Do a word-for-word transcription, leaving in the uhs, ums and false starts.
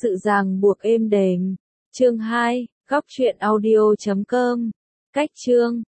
sự ràng buộc êm đềm. Chương hai, góc truyện audio chấm com. Cách chương